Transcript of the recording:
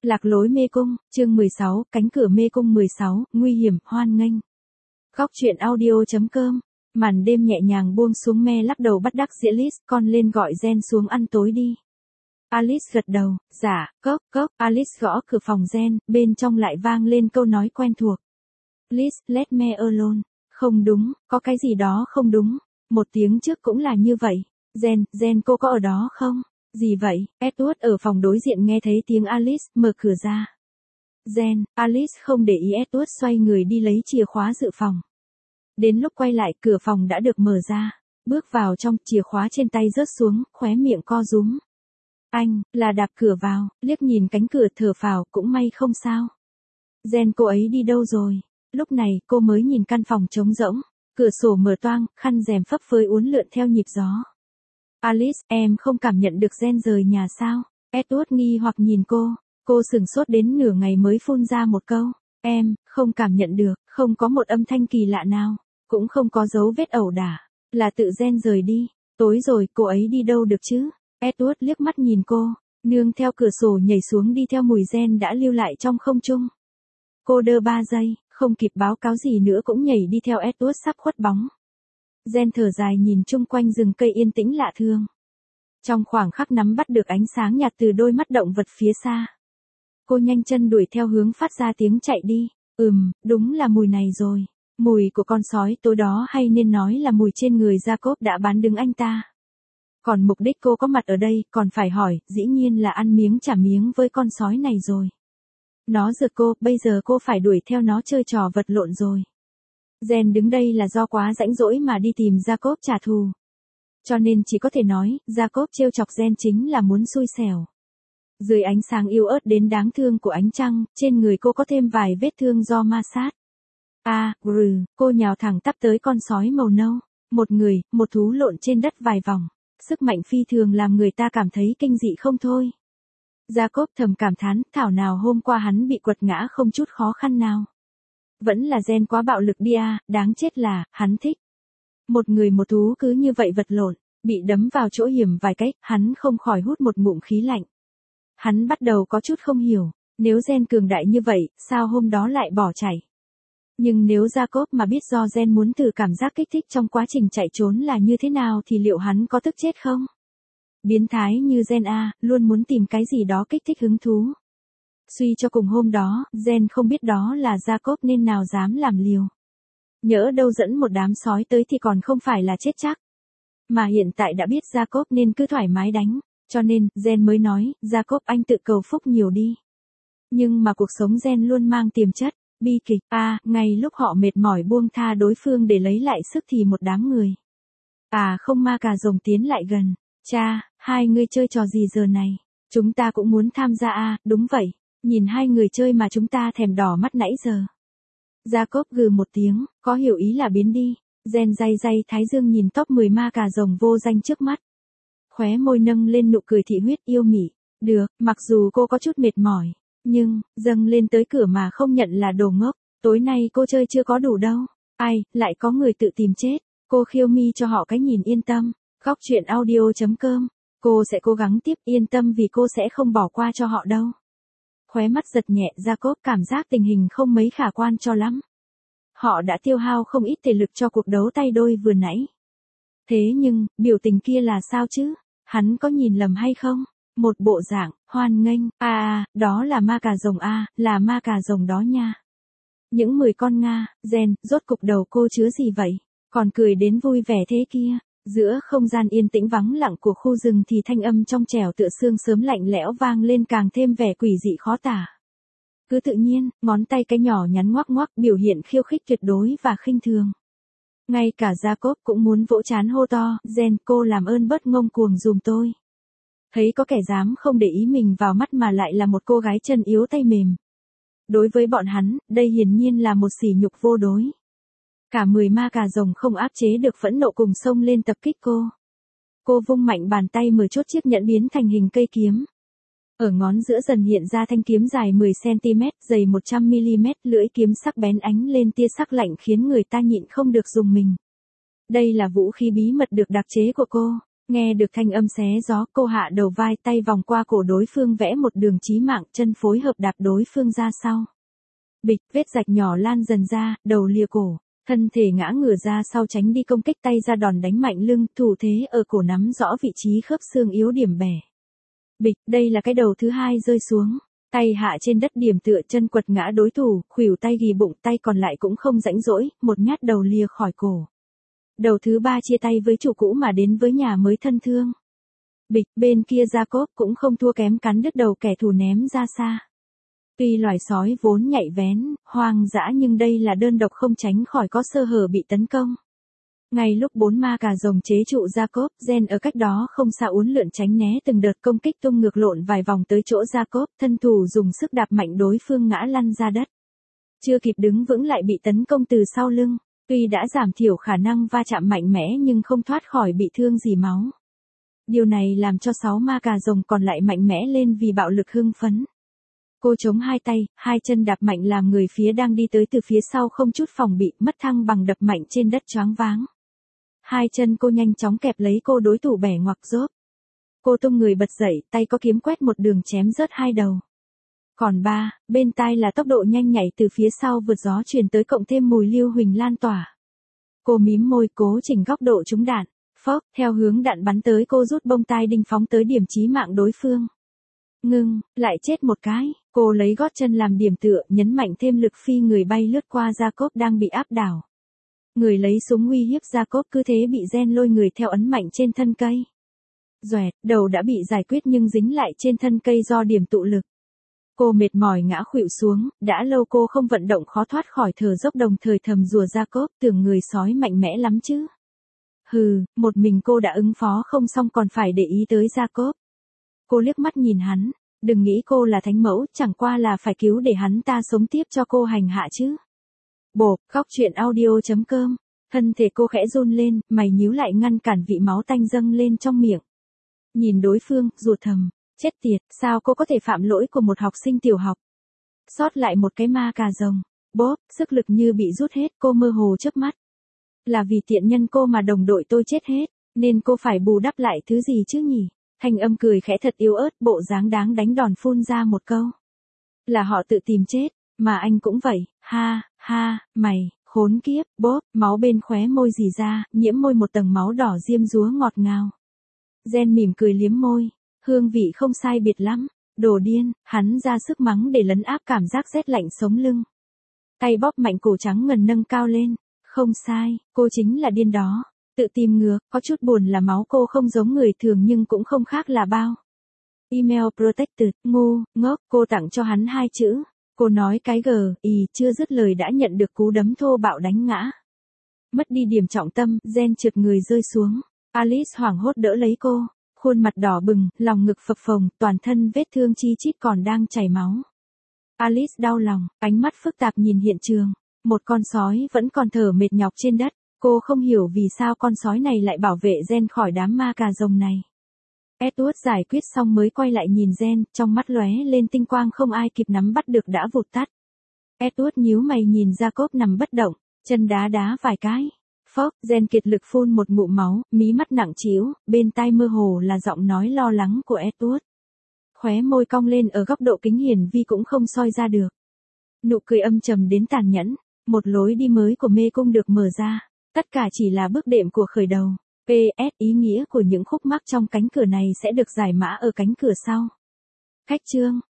Lạc lối mê cung, chương 16, cánh cửa mê cung 16, nguy hiểm, hoan nghênh. Góc truyện audio.com, màn đêm nhẹ nhàng buông xuống, me lắc đầu bắt đắc dĩ Alice, con lên gọi Jen xuống ăn tối đi. Alice gật đầu, dạ, cốc cốc, Alice gõ cửa phòng Jen, bên trong lại vang lên câu nói quen thuộc. Please, let me alone. Không đúng, có cái gì đó không đúng. Một tiếng trước cũng là như vậy. Jen, cô có ở đó không? Gì vậy? Edward ở phòng đối diện nghe thấy tiếng Alice, mở cửa ra. Jen, Alice không để ý Edward xoay người đi lấy chìa khóa dự phòng. Đến lúc quay lại, cửa phòng đã được mở ra. Bước vào trong, chìa khóa trên tay rớt xuống, khóe miệng co rúm. Anh, là đạp cửa vào, liếc nhìn cánh cửa thở phào, cũng may không sao. Jen, cô ấy đi đâu rồi? Lúc này, cô mới nhìn căn phòng trống rỗng. Cửa sổ mở toang, khăn rèm phấp phới uốn lượn theo nhịp gió. Alice, em không cảm nhận được Jen rời nhà sao? Edward nghi hoặc nhìn cô. Cô sửng sốt đến nửa ngày mới phun ra một câu. Em, không cảm nhận được, không có một âm thanh kỳ lạ nào. Cũng không có dấu vết ẩu đả. Là tự Jen rời đi. Tối rồi, cô ấy đi đâu được chứ? Edward liếc mắt nhìn cô. Nương theo cửa sổ nhảy xuống đi theo mùi Jen đã lưu lại trong không trung. Cô đơ 3 giây, không kịp báo cáo gì nữa cũng nhảy đi theo Edward sắp khuất bóng. Jen thở dài nhìn chung quanh rừng cây yên tĩnh lạ thường. Trong khoảng khắc nắm bắt được ánh sáng nhạt từ đôi mắt động vật phía xa. Cô nhanh chân đuổi theo hướng phát ra tiếng chạy đi. Đúng là mùi này rồi. Mùi của con sói tối đó, hay nên nói là mùi trên người Jacob đã bán đứng anh ta. Còn mục đích cô có mặt ở đây, còn phải hỏi, dĩ nhiên là ăn miếng trả miếng với con sói này rồi. Nó giật cô, bây giờ cô phải đuổi theo nó chơi trò vật lộn rồi. Jen đứng đây là do quá rãnh rỗi mà đi tìm Jacob trả thù. Cho nên chỉ có thể nói, Jacob trêu chọc Jen chính là muốn xui xẻo. Dưới ánh sáng yếu ớt đến đáng thương của ánh trăng, trên người cô có thêm vài vết thương do ma sát. Cô nhào thẳng tắp tới con sói màu nâu. Một người, một thú lộn trên đất vài vòng. Sức mạnh phi thường làm người ta cảm thấy kinh dị không thôi. Jacob thầm cảm thán, thảo nào hôm qua hắn bị quật ngã không chút khó khăn nào. Vẫn là Jen quá bạo lực đi à, đáng chết là, hắn thích. Một người một thú cứ như vậy vật lộn, bị đấm vào chỗ hiểm vài cách, hắn không khỏi hút một ngụm khí lạnh. Hắn bắt đầu có chút không hiểu, nếu Jen cường đại như vậy, sao hôm đó lại bỏ chạy. Nhưng nếu Jacob mà biết do Jen muốn thử cảm giác kích thích trong quá trình chạy trốn là như thế nào thì liệu hắn có tức chết không? Biến thái như Jen luôn muốn tìm cái gì đó kích thích hứng thú. Suy cho cùng hôm đó, Jen không biết đó là Jacob nên nào dám làm liều. Nhỡ đâu dẫn một đám sói tới thì còn không phải là chết chắc. Mà hiện tại đã biết Jacob nên cứ thoải mái đánh, cho nên, Jen mới nói, Jacob anh tự cầu phúc nhiều đi. Nhưng mà cuộc sống Jen luôn mang tiềm chất, bi kịch, ngay lúc họ mệt mỏi buông tha đối phương để lấy lại sức thì một đám người. Không, ma cà rồng tiến lại gần. Cha, hai người chơi trò gì giờ này? Chúng ta cũng muốn tham gia đúng vậy. Nhìn hai người chơi mà chúng ta thèm đỏ mắt nãy giờ. Jacob gừ một tiếng, có hiểu ý là biến đi. Jen day thái dương nhìn top 10 ma cà rồng vô danh trước mắt. Khóe môi nâng lên nụ cười thị huyết yêu mị. Được, mặc dù cô có chút mệt mỏi. Nhưng, dâng lên tới cửa mà không nhận là đồ ngốc. Tối nay cô chơi chưa có đủ đâu. Lại có người tự tìm chết. Cô khiêu mi cho họ cái nhìn yên tâm. Góc truyện audio.com. Cô sẽ cố gắng tiếp, yên tâm vì cô sẽ không bỏ qua cho họ đâu. Khóe mắt giật nhẹ, Jacob cảm giác tình hình không mấy khả quan cho lắm. Họ đã tiêu hao không ít thể lực cho cuộc đấu tay đôi vừa nãy. Thế nhưng, biểu tình kia là sao chứ? Hắn có nhìn lầm hay không? Một bộ dạng, hoan nghênh, đó là ma cà rồng là ma cà rồng đó nha. Những 10 con Nga, Jen, rốt cục đầu cô chứa gì vậy? Còn cười đến vui vẻ thế kia. Giữa không gian yên tĩnh vắng lặng của khu rừng thì thanh âm trong trẻo tựa sương sớm lạnh lẽo vang lên càng thêm vẻ quỷ dị khó tả. Cứ tự nhiên, ngón tay cái nhỏ nhắn ngoắc ngoắc biểu hiện khiêu khích tuyệt đối và khinh thường. Ngay cả Jacob cũng muốn vỗ trán hô to, Jen, cô làm ơn bớt ngông cuồng dùm tôi. Thấy có kẻ dám không để ý mình vào mắt mà lại là một cô gái chân yếu tay mềm. Đối với bọn hắn, đây hiển nhiên là một sỉ nhục vô đối. Cả 10 ma cà rồng không áp chế được phẫn nộ cùng xông lên tập kích cô. Cô vung mạnh bàn tay mở chốt chiếc nhẫn biến thành hình cây kiếm. Ở ngón giữa dần hiện ra thanh kiếm dài 10cm, dày 100mm, lưỡi kiếm sắc bén ánh lên tia sắc lạnh khiến người ta nhịn không được rùng mình. Đây là vũ khí bí mật được đặc chế của cô. Nghe được thanh âm xé gió, cô hạ đầu vai, tay vòng qua cổ đối phương vẽ một đường chí mạng, chân phối hợp đạp đối phương ra sau. Bịch, vết rạch nhỏ lan dần ra, đầu lìa cổ, thân thể ngã ngửa ra sau tránh đi công kích, tay ra đòn đánh mạnh lưng, thủ thế ở cổ nắm rõ vị trí khớp xương yếu điểm bẻ. Bịch, đây là cái đầu thứ hai rơi xuống. Tay hạ trên đất điểm tựa, chân quật ngã đối thủ, khuỷu tay ghì bụng, tay còn lại cũng không rãnh rỗi, một nhát đầu lìa khỏi cổ. Đầu thứ ba chia tay với chủ cũ mà đến với nhà mới thân thương. Bịch, bên kia Jacob cũng không thua kém, cắn đứt đầu kẻ thù ném ra xa. Tuy loài sói vốn nhạy bén, hoang dã nhưng đây là đơn độc, không tránh khỏi có sơ hở bị tấn công. Ngay lúc 4 ma cà rồng chế trụ Jacob, Jen ở cách đó không xa uốn lượn tránh né từng đợt công kích, tung ngược lộn vài vòng tới chỗ Jacob, thân thủ dùng sức đạp mạnh đối phương ngã lăn ra đất. Chưa kịp đứng vững lại bị tấn công từ sau lưng, tuy đã giảm thiểu khả năng va chạm mạnh mẽ nhưng không thoát khỏi bị thương gì máu. Điều này làm cho 6 ma cà rồng còn lại mạnh mẽ lên vì bạo lực hưng phấn. Cô chống hai tay, hai chân đạp mạnh làm người phía đang đi tới từ phía sau không chút phòng bị, mất thăng bằng đập mạnh trên đất choáng váng. Hai chân cô nhanh chóng kẹp lấy cô đối thủ bẻ ngoặc rốp. Cô tung người bật dậy, tay có kiếm quét một đường chém rớt hai đầu. Còn ba, bên tai là tốc độ nhanh nhảy từ phía sau vượt gió truyền tới, cộng thêm mùi lưu huỳnh lan tỏa. Cô mím môi cố chỉnh góc độ trúng đạn. Phốc, theo hướng đạn bắn tới cô rút bông tai đinh phóng tới điểm chí mạng đối phương. Ngưng, lại chết một cái, cô lấy gót chân làm điểm tựa, nhấn mạnh thêm lực phi người bay lướt qua Jacob đang bị áp đảo. Người lấy súng uy hiếp Jacob, cứ thế bị Jen lôi người theo ấn mạnh trên thân cây. Doẹt, đầu đã bị giải quyết nhưng dính lại trên thân cây do điểm tụ lực. Cô mệt mỏi ngã khuỵu xuống, đã lâu cô không vận động khó thoát khỏi thở dốc, đồng thời thầm rủa Jacob, tưởng người sói mạnh mẽ lắm chứ. Hừ, một mình cô đã ứng phó không xong còn phải để ý tới Jacob. Cô liếc mắt nhìn hắn, đừng nghĩ cô là thánh mẫu, chẳng qua là phải cứu để hắn ta sống tiếp cho cô hành hạ chứ. Bộp, khóc chuyện audio.com, thân thể cô khẽ run lên, mày nhíu lại ngăn cản vị máu tanh dâng lên trong miệng. Nhìn đối phương, ruột thầm, chết tiệt, sao cô có thể phạm lỗi của một học sinh tiểu học. Sót lại một cái ma cà rồng, bốp, sức lực như bị rút hết, cô mơ hồ chớp mắt. Là vì tiện nhân cô mà đồng đội tôi chết hết, nên cô phải bù đắp lại thứ gì chứ nhỉ? Thanh âm cười khẽ thật yếu ớt, bộ dáng đáng đánh đòn phun ra một câu. Là họ tự tìm chết, mà anh cũng vậy, ha, ha, mày, khốn kiếp, bốp, máu bên khóe môi rỉ ra, nhiễm môi một tầng máu đỏ diêm dúa ngọt ngào. Jen mỉm cười liếm môi, hương vị không sai biệt lắm, đồ điên, hắn ra sức mắng để lấn áp cảm giác rét lạnh sống lưng. Tay bóp mạnh cổ trắng ngần nâng cao lên, không sai, cô chính là điên đó. Tự tìm ngược, có chút buồn là máu cô không giống người thường nhưng cũng không khác là bao. Email protected, ngu, ngốc, cô tặng cho hắn 2 chữ. Cô nói cái chưa dứt lời đã nhận được cú đấm thô bạo đánh ngã. Mất đi điểm trọng tâm, Jen trượt người rơi xuống. Alice hoảng hốt đỡ lấy cô, khuôn mặt đỏ bừng, lòng ngực phập phồng, toàn thân vết thương chi chít còn đang chảy máu. Alice đau lòng, ánh mắt phức tạp nhìn hiện trường. Một con sói vẫn còn thở mệt nhọc trên đất. Cô không hiểu vì sao con sói này lại bảo vệ Jen khỏi đám ma cà rồng này. Edward giải quyết xong mới quay lại nhìn Jen, trong mắt lóe lên tinh quang không ai kịp nắm bắt được đã vụt tắt. Edward nhíu mày nhìn Jacob nằm bất động, chân đá đá vài cái. Phốc, Jen kiệt lực phun một ngụm máu, mí mắt nặng trĩu, bên tai mơ hồ là giọng nói lo lắng của Edward. Khóe môi cong lên ở góc độ kính hiển vi cũng không soi ra được. Nụ cười âm trầm đến tàn nhẫn, một lối đi mới của mê cung được mở ra. Tất cả chỉ là bước đệm của khởi đầu. PS, ý nghĩa của những khúc mắc trong cánh cửa này sẽ được giải mã ở cánh cửa sau. Khách chương